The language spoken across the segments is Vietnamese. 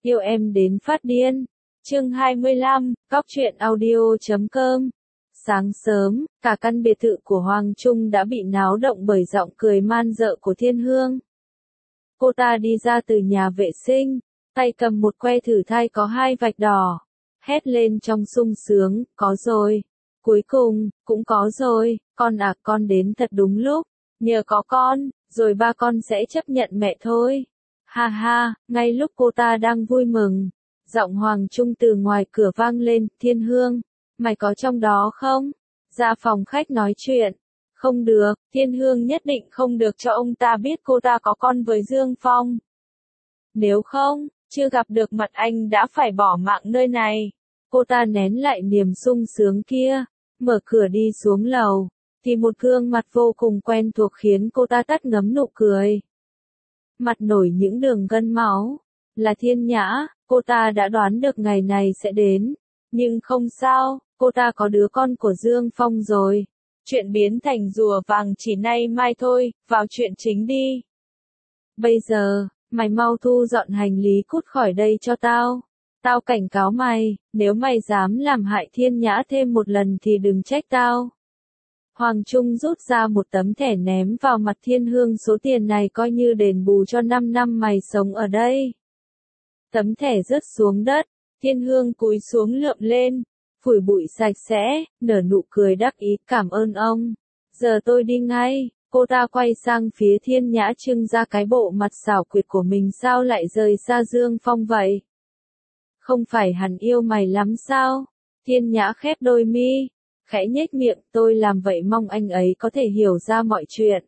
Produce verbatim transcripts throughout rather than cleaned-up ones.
Yêu em đến phát điên. Chương hai mươi lăm, Cóc truyện audio chấm com. Sáng sớm, cả căn biệt thự của Hoàng Trung đã bị náo động bởi giọng cười man dợ của Thiên Hương. Cô ta đi ra từ nhà vệ sinh, tay cầm một que thử thai có hai vạch đỏ, hét lên trong sung sướng, có rồi. Cuối cùng, cũng có rồi, con à, con đến thật đúng lúc, nhờ có con, rồi ba con sẽ chấp nhận mẹ thôi. Ha ha, ngay lúc cô ta đang vui mừng, giọng Hoàng Trung từ ngoài cửa vang lên, Thiên Hương, mày có trong đó không? Ra phòng khách nói chuyện. Không được, Thiên Hương nhất định không được cho ông ta biết cô ta có con với Dương Phong. Nếu không, chưa gặp được mặt anh đã phải bỏ mạng nơi này. Cô ta nén lại niềm sung sướng kia, mở cửa đi xuống lầu, thì một gương mặt vô cùng quen thuộc khiến cô ta tắt ngấm nụ cười. Mặt nổi những đường gân máu, là Thiên Nhã, cô ta đã đoán được ngày này sẽ đến, nhưng không sao, cô ta có đứa con của Dương Phong rồi. Chuyện biến thành rùa vàng chỉ nay mai thôi, vào chuyện chính đi. Bây giờ, mày mau thu dọn hành lý cút khỏi đây cho tao. Tao cảnh cáo mày, nếu mày dám làm hại Thiên Nhã thêm một lần thì đừng trách tao. Hoàng Trung rút ra một tấm thẻ ném vào mặt Thiên Hương, số tiền này coi như đền bù cho năm năm mày sống ở đây. Tấm thẻ rớt xuống đất, Thiên Hương cúi xuống lượm lên, phủi bụi sạch sẽ, nở nụ cười đắc ý, cảm ơn ông. Giờ tôi đi ngay. Cô ta quay sang phía Thiên Nhã trưng ra cái bộ mặt xảo quyệt của mình, sao lại rời xa Dương Phong vậy? Không phải hắn yêu mày lắm sao? Thiên Nhã khép đôi mi, khẽ nhếch miệng, tôi làm vậy mong anh ấy có thể hiểu ra mọi chuyện.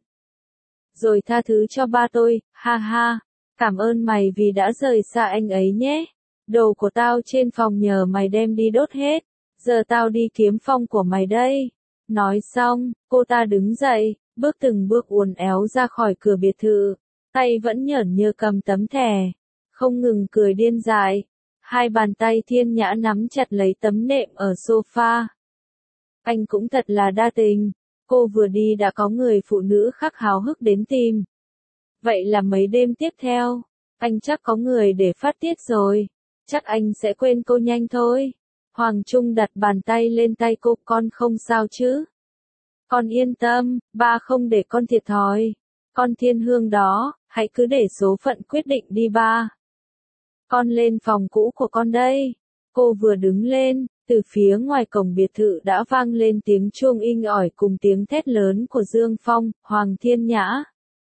Rồi tha thứ cho ba tôi, ha ha, cảm ơn mày vì đã rời xa anh ấy nhé. Đồ của tao trên phòng nhờ mày đem đi đốt hết, giờ tao đi kiếm Phong của mày đây. Nói xong, cô ta đứng dậy, bước từng bước uốn éo ra khỏi cửa biệt thự, tay vẫn nhởn nhơ cầm tấm thẻ, không ngừng cười điên dại. Hai bàn tay Thiên Nhã nắm chặt lấy tấm nệm ở sofa. Anh cũng thật là đa tình, cô vừa đi đã có người phụ nữ khác háo hức đến tìm. Vậy là mấy đêm tiếp theo, anh chắc có người để phát tiết rồi, chắc anh sẽ quên cô nhanh thôi. Hoàng Trung đặt bàn tay lên tay cô, con không sao chứ? Con yên tâm, ba không để con thiệt thòi. Con Thiên Hương đó, hãy cứ để số phận quyết định đi ba. Con lên phòng cũ của con đây. Cô vừa đứng lên, từ phía ngoài cổng biệt thự đã vang lên tiếng chuông inh ỏi cùng tiếng thét lớn của Dương Phong, Hoàng Thiên Nhã.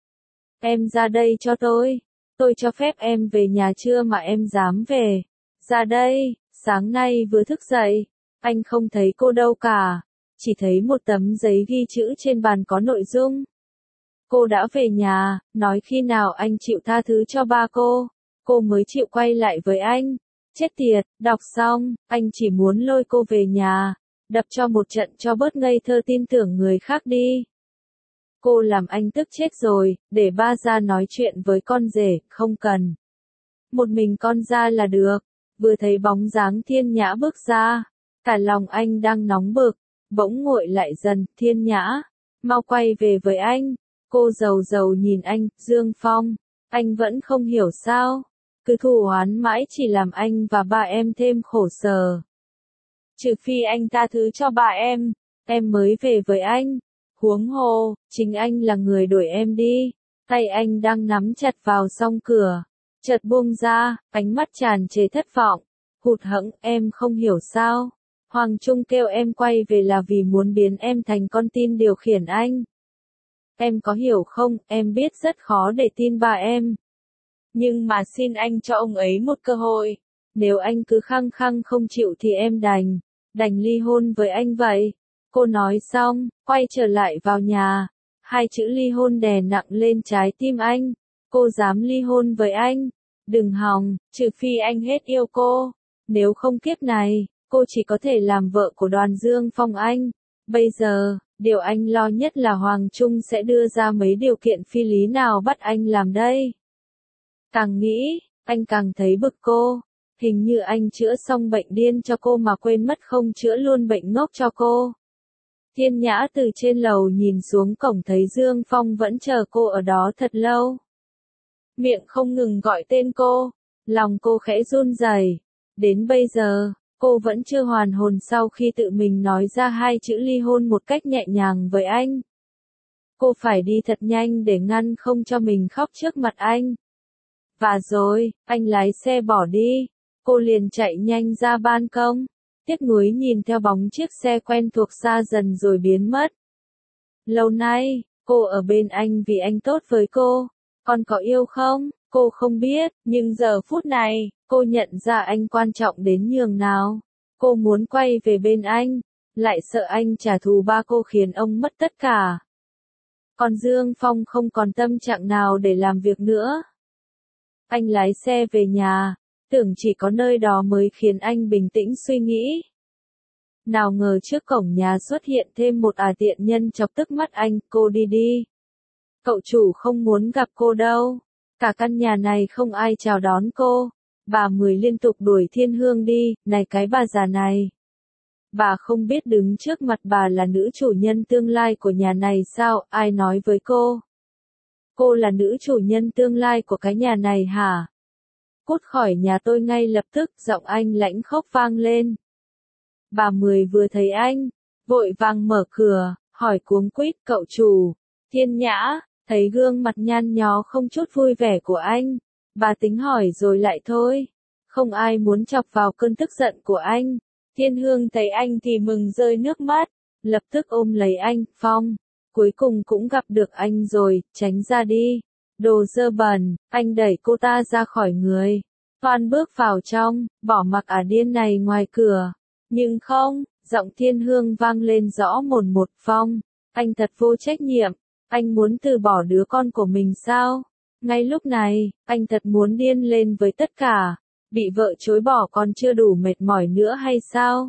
Em ra đây cho tôi. Tôi cho phép em về nhà chưa mà em dám về. Ra đây, sáng nay vừa thức dậy, anh không thấy cô đâu cả. Chỉ thấy một tấm giấy ghi chữ trên bàn có nội dung. Cô đã về nhà, nói khi nào anh chịu tha thứ cho ba cô, cô mới chịu quay lại với anh. Chết tiệt, đọc xong, anh chỉ muốn lôi cô về nhà, đập cho một trận cho bớt ngây thơ tin tưởng người khác đi. Cô làm anh tức chết rồi, để ba ra nói chuyện với con rể, không cần. Một mình con ra là được. Vừa thấy bóng dáng Thiên Nhã bước ra, cả lòng anh đang nóng bực, bỗng nguội lại dần. Thiên Nhã, mau quay về với anh. Cô rầu rầu nhìn anh, Dương Phong, anh vẫn không hiểu sao, cứ thù oán mãi chỉ làm anh và ba em thêm khổ sở. Trừ phi anh tha thứ cho ba em, em mới về với anh. Huống hồ, chính anh là người đuổi em đi. Tay anh đang nắm chặt vào song cửa, chợt buông ra, ánh mắt tràn trề thất vọng, hụt hẫng, em không hiểu sao. Hoàng Trung kêu em quay về là vì muốn biến em thành con tin điều khiển anh. Em có hiểu không, em biết rất khó để tin ba em. Nhưng mà xin anh cho ông ấy một cơ hội. Nếu anh cứ khăng khăng không chịu thì em đành, đành ly hôn với anh vậy. Cô nói xong, quay trở lại vào nhà. Hai chữ ly hôn đè nặng lên trái tim anh. Cô dám ly hôn với anh? Đừng hòng, trừ phi anh hết yêu cô. Nếu không kiếp này, cô chỉ có thể làm vợ của Đoàn Dương Phong anh. Bây giờ, điều anh lo nhất là Hoàng Trung sẽ đưa ra mấy điều kiện phi lý nào bắt anh làm đây. Càng nghĩ, anh càng thấy bực cô. Hình như anh chữa xong bệnh điên cho cô mà quên mất không chữa luôn bệnh ngốc cho cô. Thiên Nhã từ trên lầu nhìn xuống cổng thấy Dương Phong vẫn chờ cô ở đó thật lâu. Miệng không ngừng gọi tên cô. Lòng cô khẽ run rẩy. Đến bây giờ, cô vẫn chưa hoàn hồn sau khi tự mình nói ra hai chữ ly hôn một cách nhẹ nhàng với anh. Cô phải đi thật nhanh để ngăn không cho mình khóc trước mặt anh. Và rồi, anh lái xe bỏ đi. Cô liền chạy nhanh ra ban công. Tiếc nuối nhìn theo bóng chiếc xe quen thuộc xa dần rồi biến mất. Lâu nay, cô ở bên anh vì anh tốt với cô. Còn có yêu không? Cô không biết, nhưng giờ phút này, cô nhận ra anh quan trọng đến nhường nào. Cô muốn quay về bên anh, lại sợ anh trả thù ba cô khiến ông mất tất cả. Còn Dương Phong không còn tâm trạng nào để làm việc nữa. Anh lái xe về nhà, tưởng chỉ có nơi đó mới khiến anh bình tĩnh suy nghĩ. Nào ngờ trước cổng nhà xuất hiện thêm một ả tiện nhân chọc tức mắt anh, cô đi đi. Cậu chủ không muốn gặp cô đâu. Cả căn nhà này không ai chào đón cô. Bà Mười liên tục đuổi Thiên Hương đi, này cái bà già này. Bà không biết đứng trước mặt bà là nữ chủ nhân tương lai của nhà này sao, ai nói với cô? Cô là nữ chủ nhân tương lai của cái nhà này hả? Cút khỏi nhà tôi ngay lập tức, giọng anh lãnh khốc vang lên. Bà Mười vừa thấy anh, vội vàng mở cửa, hỏi cuống quýt, cậu chủ, Thiên Nhã, thấy gương mặt nhăn nhó không chút vui vẻ của anh, bà tính hỏi rồi lại thôi, không ai muốn chọc vào cơn tức giận của anh. Thiên Hương thấy anh thì mừng rơi nước mắt, lập tức ôm lấy anh, Phong, cuối cùng cũng gặp được anh rồi, tránh ra đi, đồ dơ bẩn, anh đẩy cô ta ra khỏi người, Toan bước vào trong, bỏ mặc ả điên này ngoài cửa. Nhưng không, giọng Thiên Hương vang lên rõ mồn một, Phong, anh thật vô trách nhiệm, anh muốn từ bỏ đứa con của mình sao? Ngay lúc này, anh thật muốn điên lên với tất cả, bị vợ chối bỏ còn chưa đủ mệt mỏi nữa hay sao?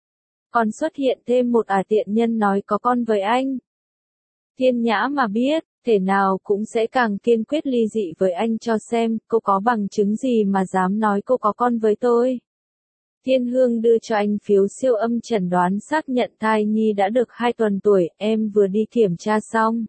Còn xuất hiện thêm một ả tiện nhân nói có con với anh. Thiên Nhã mà biết, thể nào cũng sẽ càng kiên quyết ly dị với anh cho xem, cô có bằng chứng gì mà dám nói cô có con với tôi. Thiên Hương đưa cho anh phiếu siêu âm chẩn đoán xác nhận thai nhi đã được hai tuần tuổi, em vừa đi kiểm tra xong.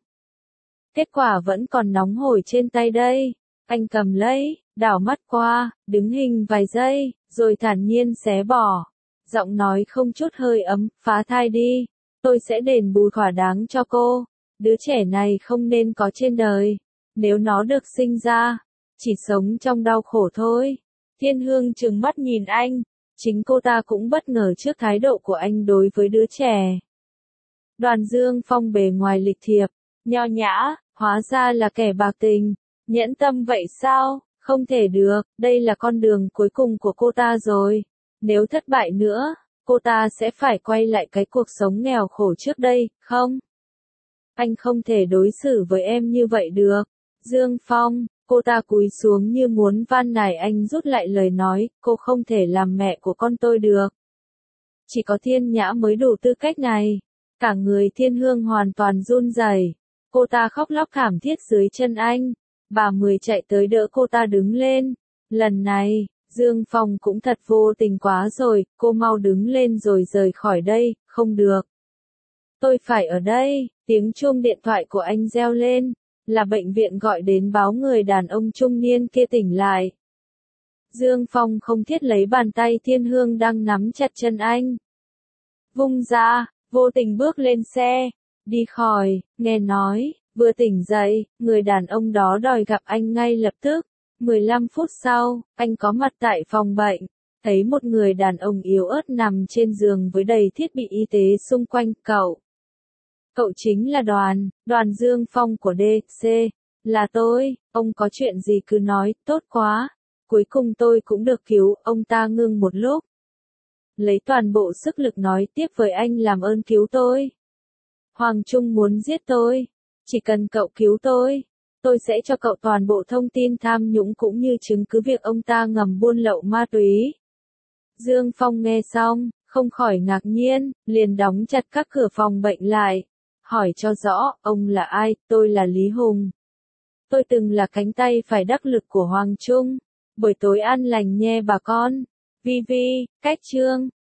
Kết quả vẫn còn nóng hổi trên tay đây. Anh cầm lấy, đảo mắt qua, đứng hình vài giây, rồi thản nhiên xé bỏ. Giọng nói không chút hơi ấm, phá thai đi. Tôi sẽ đền bù thỏa đáng cho cô. Đứa trẻ này không nên có trên đời. Nếu nó được sinh ra, chỉ sống trong đau khổ thôi. Thiên Hương trừng mắt nhìn anh. Chính cô ta cũng bất ngờ trước thái độ của anh đối với đứa trẻ. Đoàn Dương Phong bề ngoài lịch thiệp, nho nhã, hóa ra là kẻ bạc tình, nhẫn tâm vậy sao? Không thể được, đây là con đường cuối cùng của cô ta rồi. Nếu thất bại nữa, cô ta sẽ phải quay lại cái cuộc sống nghèo khổ trước đây, không? Anh không thể đối xử với em như vậy được. Dương Phong, cô ta cúi xuống như muốn van nài anh rút lại lời nói, cô không thể làm mẹ của con tôi được. Chỉ có Thiên Nhã mới đủ tư cách này. Cả người Thiên Hương hoàn toàn run rẩy. Cô ta khóc lóc thảm thiết dưới chân anh. Bà Mười chạy tới đỡ cô ta đứng lên. Lần này, Dương Phong cũng thật vô tình quá rồi, cô mau đứng lên rồi rời khỏi đây, không được. Tôi phải ở đây, tiếng chuông điện thoại của anh reo lên, là bệnh viện gọi đến báo người đàn ông trung niên kia tỉnh lại. Dương Phong không thiết lấy bàn tay Thiên Hương đang nắm chặt chân anh. Vung ra, vô tình bước lên xe, đi khỏi, nghe nói, vừa tỉnh dậy, người đàn ông đó đòi gặp anh ngay lập tức. mười lăm phút sau, anh có mặt tại phòng bệnh, thấy một người đàn ông yếu ớt nằm trên giường với đầy thiết bị y tế xung quanh, cậu. Cậu chính là Đoàn, Đoàn Dương Phong của đê xê, là tôi, ông có chuyện gì cứ nói, tốt quá. Cuối cùng tôi cũng được cứu, ông ta ngưng một lúc. Lấy toàn bộ sức lực nói tiếp với anh, làm ơn cứu tôi. Hoàng Trung muốn giết tôi, chỉ cần cậu cứu tôi. Tôi sẽ cho cậu toàn bộ thông tin tham nhũng cũng như chứng cứ việc ông ta ngầm buôn lậu ma túy. Dương Phong nghe xong, không khỏi ngạc nhiên, liền đóng chặt các cửa phòng bệnh lại. Hỏi cho rõ, ông là ai? Tôi là Lý Hùng. Tôi từng là cánh tay phải đắc lực của Hoàng Trung. Buổi tối an lành nhé bà con. Vi Vi, cách chương.